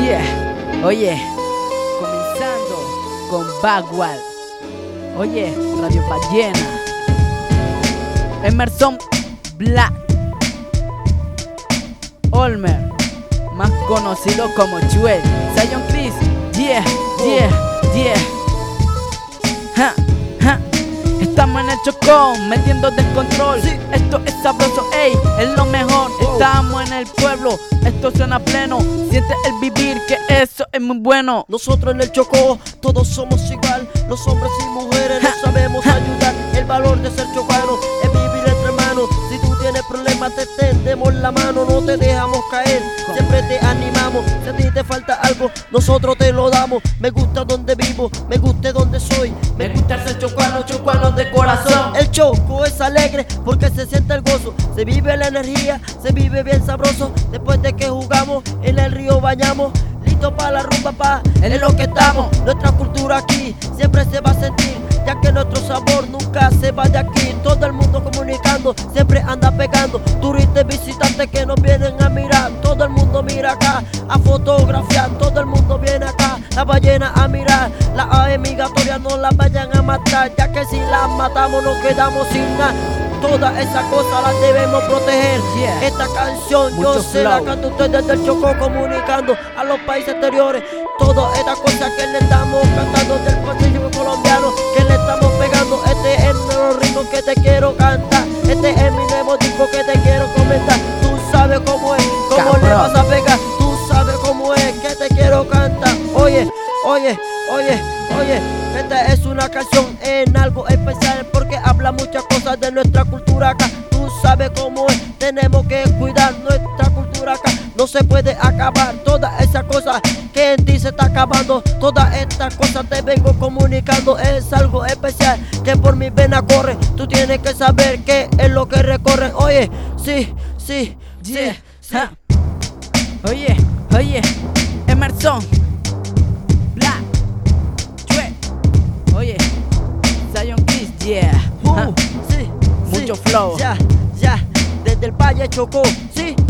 Yeah, oye, comenzando con Bagual. Oye, Radio Ballena. Emerson Black Olmer, más conocido como Chuel. Zion Chris, yeah, ja, ja. Estamos en el Chocón, metiendo descontrol. Sí. Esto es sabroso, ey, es lo mejor. Estamos en el pueblo, esto suena pleno. Siente el vivir, que eso es muy bueno. Nosotros en el Chocó, todos somos igual. Los hombres y mujeres nos sabemos ayudar. El valor de ser chocano es vivir entre manos. Si tú tienes problemas te tendemos la mano. No te dejamos caer, siempre te animamos. Si a ti te falta algo, nosotros te lo damos. Me gusta donde vivo, me gusta donde soy. Me gusta ser chocano, chocano de corazón. El Choco es alegre porque se siente el gozo. Se vive la energía, se vive bien sabroso. Después de que jugamos, en el río bañamos. Listo para la rumba, pa, en lo que estamos. Nuestra cultura aquí siempre se va a sentir, ya que nuestro sabor nunca se va de aquí. Todo el mundo comunicando, siempre anda pegando. Turistas visitantes que nos vienen a mirar. Todo el mundo mira acá, a fotografiar. Todo el mundo viene acá, la ballena a mirar. Las aves migratorias no las vayan a matar, ya que si las matamos nos quedamos sin nada. Todas esas cosas las debemos proteger. Yeah. Esta canción Mucho yo se la flow. canto a ustedes del Chocó, comunicando a los países exteriores. Todas estas cosas que le estamos cantando del Pacífico colombiano, que le estamos pegando. Este es el nuevo ritmo que te quiero cantar. Este es mi nuevo disco que te quiero comentar. Tú sabes cómo es, cómo le Cabrón. vas a pegar. Tú sabes cómo es que te quiero cantar. Oye, oye, oye, oye. Esta es una canción en algo especial porque habla muchas cosas de nuestra cultura acá. Tú sabes cómo es, tenemos que cuidar nuestra cultura acá. No se puede acabar todas esas cosas que en ti se está acabando. Todas estas cosas te vengo comunicando. Es algo especial que por mi vena corre. Tú tienes que saber qué es lo que recorre. Oye, sí, Yeah, sí. ja. Oye, Emerson Black Chuel. Oye, Zion Chris, ja. Sí, Mucho flow. Ya, desde el Valle Chocó, sí.